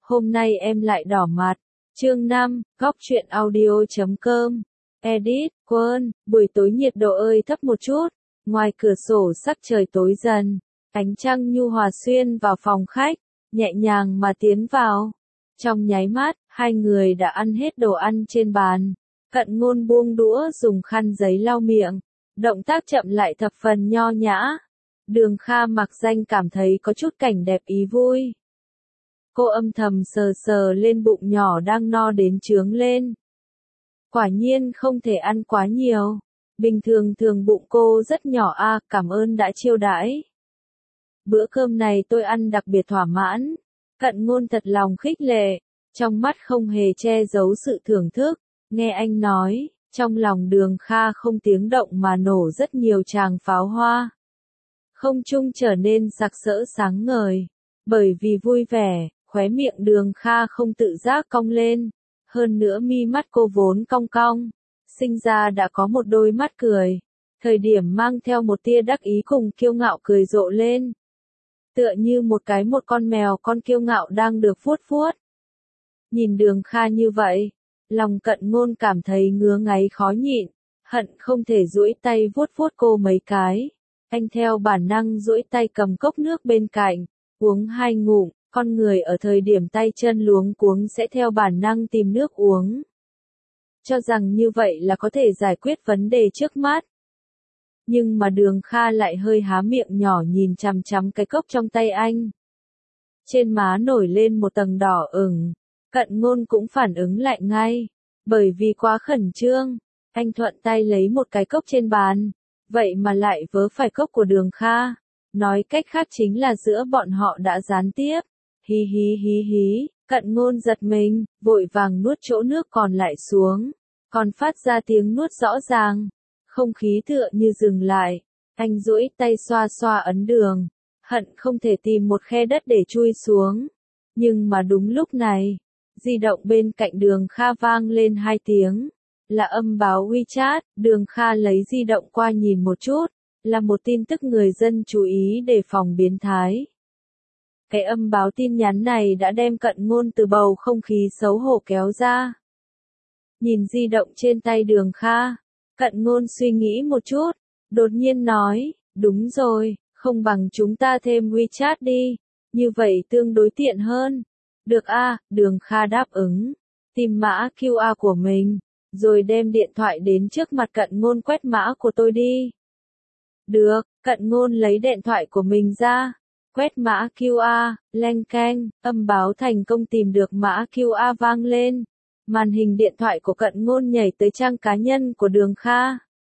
hôm nay em lại đỏ mặt. Chương 5, góc truyện audio.com. Edit, Quân, buổi tối nhiệt độ ơi thấp một chút, ngoài cửa sổ sắc trời tối dần, ánh trăng nhu hòa xuyên vào phòng khách, nhẹ nhàng mà tiến vào. Trong nháy mắt, hai người đã ăn hết đồ ăn trên bàn. Cận Ngôn buông đũa dùng khăn giấy lau miệng, động tác chậm lại thập phần nho nhã. Đường Kha mặc danh cảm thấy có chút cảnh đẹp ý vui. Cô âm thầm sờ sờ lên bụng nhỏ đang no đến trướng lên. Quả nhiên không thể ăn quá nhiều. Bình thường bụng cô rất nhỏ à, cảm ơn đã chiêu đãi. Bữa cơm này tôi ăn đặc biệt thỏa mãn. Cận Ngôn thật lòng khích lệ, trong mắt không hề che giấu sự thưởng thức. Nghe anh nói, trong lòng Đường Kha không tiếng động mà nổ rất nhiều tràng pháo hoa. Không trung trở nên sặc sỡ sáng ngời. Bởi vì vui vẻ, khóe miệng Đường Kha không tự giác cong lên. Hơn nữa mi mắt cô vốn cong cong, sinh ra đã có một đôi mắt cười. Thời điểm mang theo một tia đắc ý cùng kiêu ngạo cười rộ lên. Tựa như một con mèo con kiêu ngạo đang được vuốt vuốt. Nhìn Đường Kha như vậy, lòng Cận Ngôn cảm thấy ngứa ngáy khó nhịn, hận không thể duỗi tay vuốt vuốt cô mấy cái. Anh theo bản năng duỗi tay cầm cốc nước bên cạnh, uống 2 ngụm, con người ở thời điểm tay chân luống cuống sẽ theo bản năng tìm nước uống. Cho rằng như vậy là có thể giải quyết vấn đề trước mắt. Nhưng mà Đường Kha lại hơi há miệng nhỏ nhìn chằm chằm cái cốc trong tay anh. Trên má nổi lên một tầng đỏ ửng, Cận Ngôn cũng phản ứng lại ngay. Bởi vì quá khẩn trương, anh thuận tay lấy một cái cốc trên bàn, vậy mà lại vớ phải cốc của Đường Kha. Nói cách khác chính là giữa bọn họ đã gián tiếp. Hí hí hí hí, Cận Ngôn giật mình, vội vàng nuốt chỗ nước còn lại xuống, còn phát ra tiếng nuốt rõ ràng. Không khí tựa như dừng lại, anh duỗi tay xoa xoa ấn đường, hận không thể tìm một khe đất để chui xuống. Nhưng mà đúng lúc này, di động bên cạnh Đường Kha vang lên 2 tiếng, là âm báo WeChat. Đường Kha lấy di động qua nhìn một chút, là một tin tức người dân chú ý đề phòng biến thái. Cái âm báo tin nhắn này đã đem Cận Ngôn từ bầu không khí xấu hổ kéo ra. Nhìn di động trên tay Đường Kha, Cận Ngôn suy nghĩ một chút, đột nhiên nói, đúng rồi, không bằng chúng ta thêm WeChat đi, như vậy tương đối tiện hơn. Được a, Đường Kha đáp ứng, tìm mã QR của mình, rồi đem điện thoại đến trước mặt Cận Ngôn quét mã của tôi đi. Được, Cận Ngôn lấy điện thoại của mình ra. Quét mã QR, leng keng, âm báo thành công tìm được mã QR vang lên. Màn hình điện thoại của Cận Ngôn nhảy tới trang cá nhân của Đường Kha.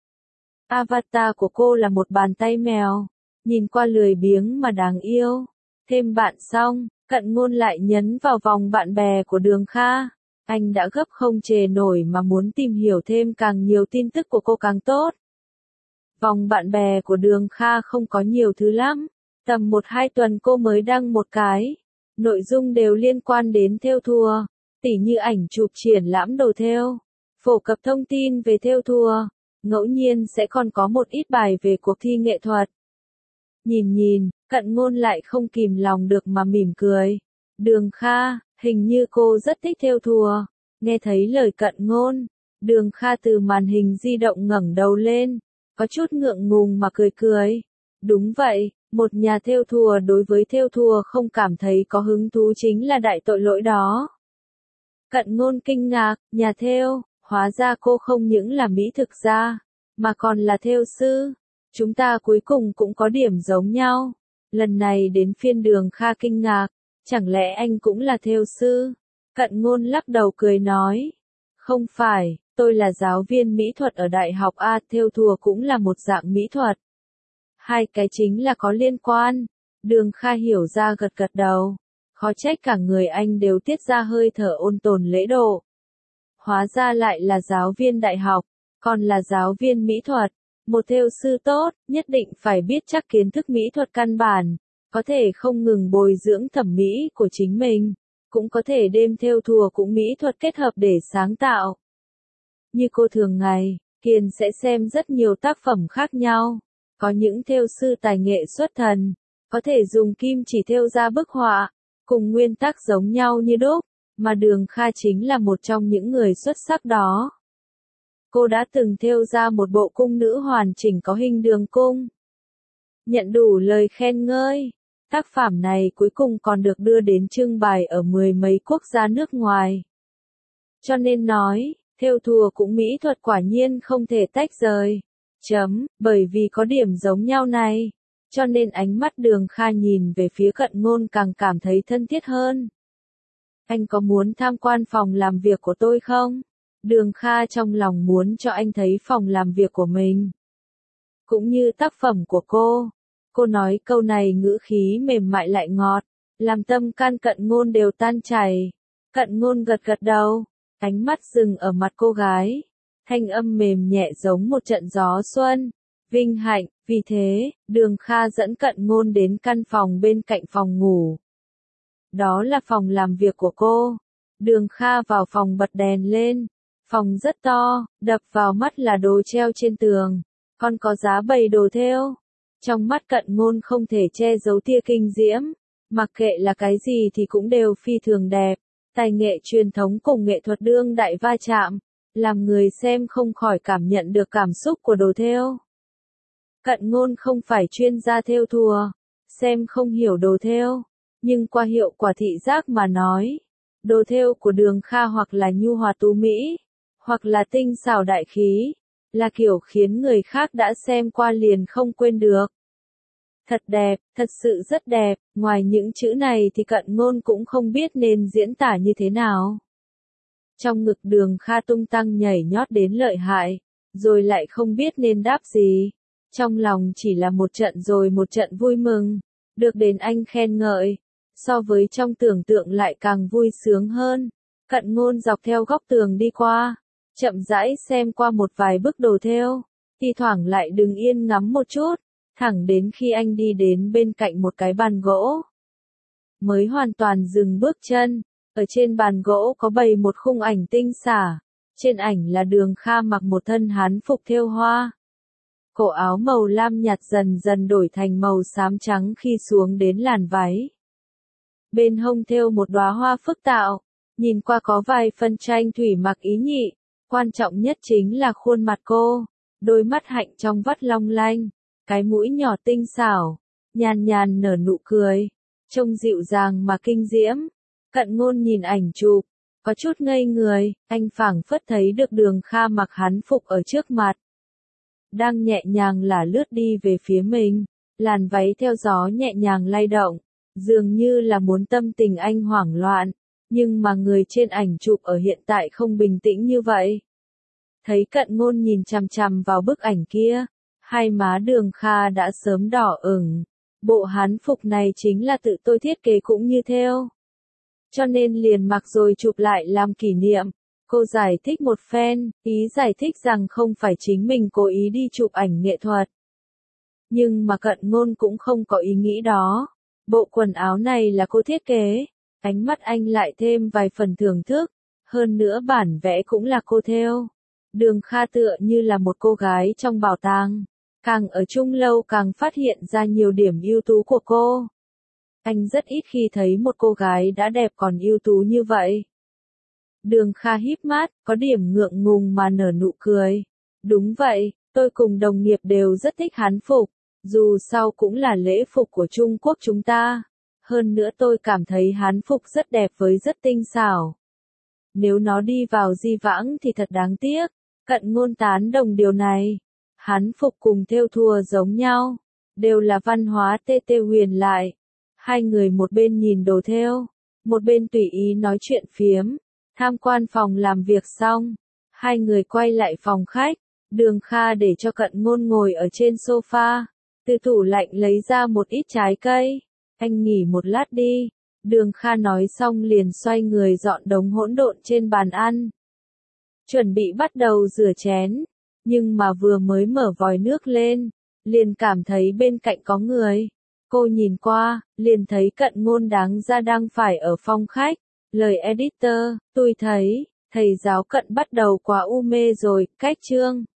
Avatar của cô là một bàn tay mèo, nhìn qua lười biếng mà đáng yêu. Thêm bạn xong, Cận Ngôn lại nhấn vào vòng bạn bè của Đường Kha. Anh đã gấp không chề nổi mà muốn tìm hiểu thêm càng nhiều tin tức của cô càng tốt. Vòng bạn bè của Đường Kha không có nhiều thứ lắm. Tầm 1-2 tuần cô mới đăng một cái. Nội dung đều liên quan đến thêu thùa, tỉ như ảnh chụp triển lãm đồ thêu, phổ cập thông tin về thêu thùa, ngẫu nhiên sẽ còn có một ít bài về cuộc thi nghệ thuật. Nhìn, Cận Ngôn lại không kìm lòng được mà mỉm cười. Đường Kha, hình như cô rất thích thêu thùa. Nghe thấy lời Cận Ngôn, Đường Kha từ màn hình di động ngẩng đầu lên, có chút ngượng ngùng mà cười. Đúng vậy. Một nhà thêu thùa đối với thêu thùa không cảm thấy có hứng thú chính là đại tội lỗi đó. Cận Ngôn kinh ngạc, nhà thêu, hóa ra cô không những là mỹ thực gia, mà còn là thêu sư. Chúng ta cuối cùng cũng có điểm giống nhau. Lần này đến phiên Đường Kha kinh ngạc, chẳng lẽ anh cũng là thêu sư? Cận Ngôn lắc đầu cười nói, không phải, tôi là giáo viên mỹ thuật ở đại học A, thêu thùa cũng là một dạng mỹ thuật. Hai cái chính là có liên quan. Đường Kha hiểu ra gật đầu. Khó trách cả người anh đều tiết ra hơi thở ôn tồn lễ độ. Hóa ra lại là giáo viên đại học, còn là giáo viên mỹ thuật. Một thêu sư tốt, nhất định phải biết chắc kiến thức mỹ thuật căn bản, có thể không ngừng bồi dưỡng thẩm mỹ của chính mình, cũng có thể đem thêu thùa cũng mỹ thuật kết hợp để sáng tạo. Như cô thường ngày, Kiền sẽ xem rất nhiều tác phẩm khác nhau. Có những thêu sư tài nghệ xuất thần, có thể dùng kim chỉ thêu ra bức họa, cùng nguyên tắc giống nhau như đúc, mà Đường Kha chính là một trong những người xuất sắc đó. Cô đã từng thêu ra một bộ cung nữ hoàn chỉnh có hình đường cung. Nhận đủ lời khen ngợi, tác phẩm này cuối cùng còn được đưa đến trưng bày ở mười mấy quốc gia nước ngoài. Cho nên nói, thêu thùa cũng mỹ thuật quả nhiên không thể tách rời. Bởi vì có điểm giống nhau này, cho nên ánh mắt Đường Kha nhìn về phía Cận Ngôn càng cảm thấy thân thiết hơn. Anh có muốn tham quan phòng làm việc của tôi không? Đường Kha trong lòng muốn cho anh thấy phòng làm việc của mình. Cũng như tác phẩm của cô. Cô nói câu này ngữ khí mềm mại lại ngọt, làm tâm can Cận Ngôn đều tan chảy. Cận Ngôn gật gật đầu, ánh mắt dừng ở mặt cô gái. Thanh âm mềm nhẹ giống một trận gió xuân. Vinh hạnh, vì thế, Đường Kha dẫn Cận Ngôn đến căn phòng bên cạnh phòng ngủ. Đó là phòng làm việc của cô. Đường Kha vào phòng bật đèn lên. Phòng rất to, đập vào mắt là đồ treo trên tường, còn có giá bày đồ thêu. Trong mắt Cận Ngôn không thể che giấu tia kinh diễm, mặc kệ là cái gì thì cũng đều phi thường đẹp. Tài nghệ truyền thống cùng nghệ thuật đương đại va chạm, làm người xem không khỏi cảm nhận được cảm xúc của đồ thêu. Cận Ngôn không phải chuyên gia thêu thùa, xem không hiểu đồ thêu, nhưng qua hiệu quả thị giác mà nói, đồ thêu của Đường Kha hoặc là nhu hòa tú mỹ, hoặc là tinh xảo đại khí, là kiểu khiến người khác đã xem qua liền không quên được. Thật đẹp, thật sự rất đẹp, ngoài những chữ này thì Cận Ngôn cũng không biết nên diễn tả như thế nào. Trong ngực Đường Kha tung tăng nhảy nhót đến lợi hại, rồi lại không biết nên đáp gì. Trong lòng chỉ là một trận rồi một trận vui mừng, được đến anh khen ngợi, so với trong tưởng tượng lại càng vui sướng hơn. Cận Ngôn dọc theo góc tường đi qua, chậm rãi xem qua một vài bức đồ thêu, thi thoảng lại đứng yên ngắm một chút, thẳng đến khi anh đi đến bên cạnh một cái bàn gỗ. Mới hoàn toàn dừng bước chân, ở trên bàn gỗ có bày một khung ảnh tinh xảo, trên ảnh là Đường Kha mặc một thân hán phục thêu hoa. Cổ áo màu lam nhạt dần dần đổi thành màu xám trắng khi xuống đến làn váy. Bên hông thêu một đóa hoa phức tạo, nhìn qua có vài phân tranh thủy mặc ý nhị, quan trọng nhất chính là khuôn mặt cô, đôi mắt hạnh trong vắt long lanh, cái mũi nhỏ tinh xảo, nhàn nhàn nở nụ cười, trông dịu dàng mà kinh diễm. Cận Ngôn nhìn ảnh chụp, có chút ngây người, anh phảng phất thấy được Đường Kha mặc hán phục ở trước mặt. Đang nhẹ nhàng lả lướt đi về phía mình, làn váy theo gió nhẹ nhàng lay động, dường như là muốn tâm tình anh hoảng loạn, nhưng mà người trên ảnh chụp ở hiện tại không bình tĩnh như vậy. Thấy Cận Ngôn nhìn chằm chằm vào bức ảnh kia, hai má Đường Kha đã sớm đỏ ửng. Bộ hán phục này chính là tự tôi thiết kế cũng như thêu, cho nên liền mặc rồi chụp lại làm kỷ niệm. Cô giải thích một phen, ý giải thích rằng không phải chính mình cố ý đi chụp ảnh nghệ thuật. Nhưng mà Cận Ngôn cũng không có ý nghĩ đó. Bộ quần áo này là cô thiết kế. Ánh mắt anh lại thêm vài phần thưởng thức. Hơn nữa bản vẽ cũng là cô thêu. Đường Kha tựa như là một cô gái trong bảo tàng. Càng ở chung lâu càng phát hiện ra nhiều điểm ưu tú của cô. Anh rất ít khi thấy một cô gái đã đẹp còn ưu tú như vậy. Đường Kha híp mắt, có điểm ngượng ngùng mà nở nụ cười. Đúng vậy, tôi cùng đồng nghiệp đều rất thích hán phục, dù sao cũng là lễ phục của Trung Quốc chúng ta. Hơn nữa tôi cảm thấy hán phục rất đẹp với rất tinh xảo. Nếu nó đi vào di vãng thì thật đáng tiếc. Cận Ngôn tán đồng điều này. Hán phục cùng thêu thùa giống nhau, đều là văn hóa tê tê huyền lại. Hai người một bên nhìn đồ thêu, một bên tùy ý nói chuyện phiếm. Tham quan phòng làm việc xong, hai người quay lại phòng khách, Đường Kha để cho Cận Ngôn ngồi ở trên sofa, từ tủ lạnh lấy ra một ít trái cây. Anh nghỉ một lát đi. Đường Kha nói xong liền xoay người dọn đống hỗn độn trên bàn ăn. Chuẩn bị bắt đầu rửa chén, nhưng mà vừa mới mở vòi nước lên, liền cảm thấy bên cạnh có người. Cô nhìn qua, liền thấy Cận Ngôn đáng ra đang phải ở phòng khách. Lời editor, tôi thấy, thầy giáo Cận bắt đầu quá u mê rồi, cách chương.